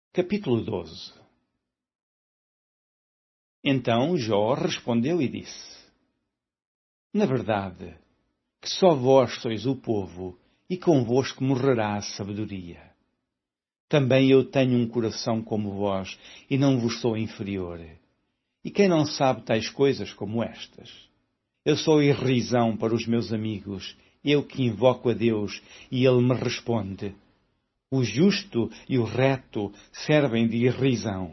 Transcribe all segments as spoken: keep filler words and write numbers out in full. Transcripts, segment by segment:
Capítulo doze. Então Jó respondeu e disse: Na verdade, que só vós sois o povo, e convosco morrerá a sabedoria. Também eu tenho um coração como vós, e não vos sou inferior. E quem não sabe tais coisas como estas? Eu sou irrisão para os meus amigos, eu que invoco a Deus, e Ele me responde. O justo e o reto servem de irrisão.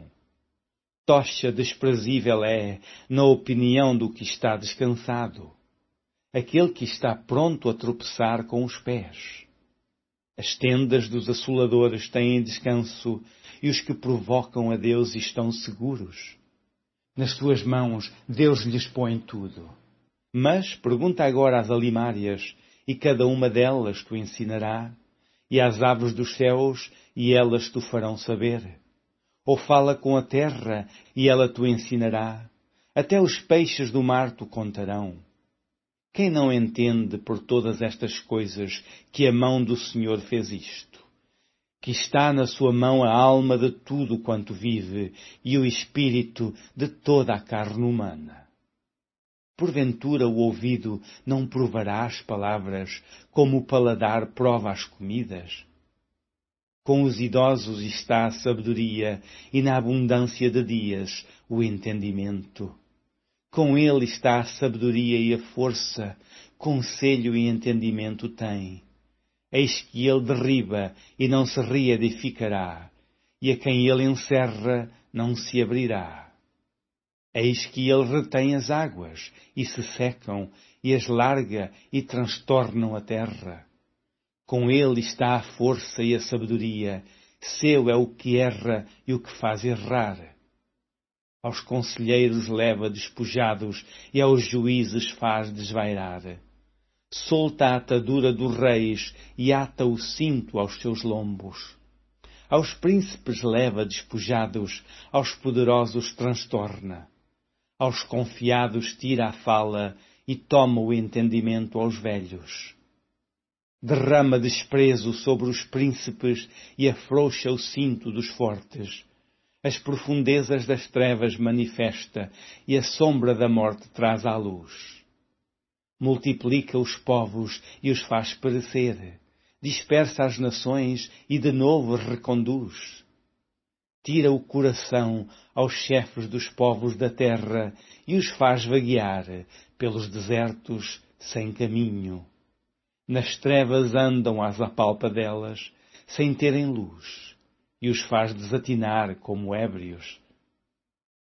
Tocha desprezível é, na opinião do que está descansado, aquele que está pronto a tropeçar com os pés. As tendas dos assoladores têm descanso, e os que provocam a Deus estão seguros. Nas suas mãos Deus lhes põe tudo. Mas pergunta agora às alimárias, e cada uma delas tu ensinará, e às aves dos céus, e elas tu farão saber. Ou fala com a terra, e ela tu ensinará, até os peixes do mar tu contarão. Quem não entende por todas estas coisas que a mão do Senhor fez isto? Que está na sua mão a alma de tudo quanto vive, e o espírito de toda a carne humana. Porventura o ouvido não provará as palavras, como o paladar prova as comidas? Com os idosos está a sabedoria, e na abundância de dias o entendimento. Com ele está a sabedoria e a força, conselho e entendimento tem. Eis que ele derriba e não se reedificará, e a quem ele encerra não se abrirá. Eis que ele retém as águas, e se secam, e as larga, e transtornam a terra. Com ele está a força e a sabedoria, seu é o que erra e o que faz errar. Aos conselheiros leva despojados, e aos juízes faz desvairar. Solta a atadura dos reis, e ata o cinto aos seus lombos. Aos príncipes leva despojados, aos poderosos transtorna. Aos confiados tira a fala, e toma o entendimento aos velhos. Derrama desprezo sobre os príncipes, e afrouxa o cinto dos fortes. As profundezas das trevas manifesta, e a sombra da morte traz à luz. Multiplica os povos e os faz perecer. Dispersa as nações e de novo reconduz. Tira o coração aos chefes dos povos da terra e os faz vaguear pelos desertos sem caminho. Nas trevas andam às apalpadelas, sem terem luz, e os faz desatinar como ébrios.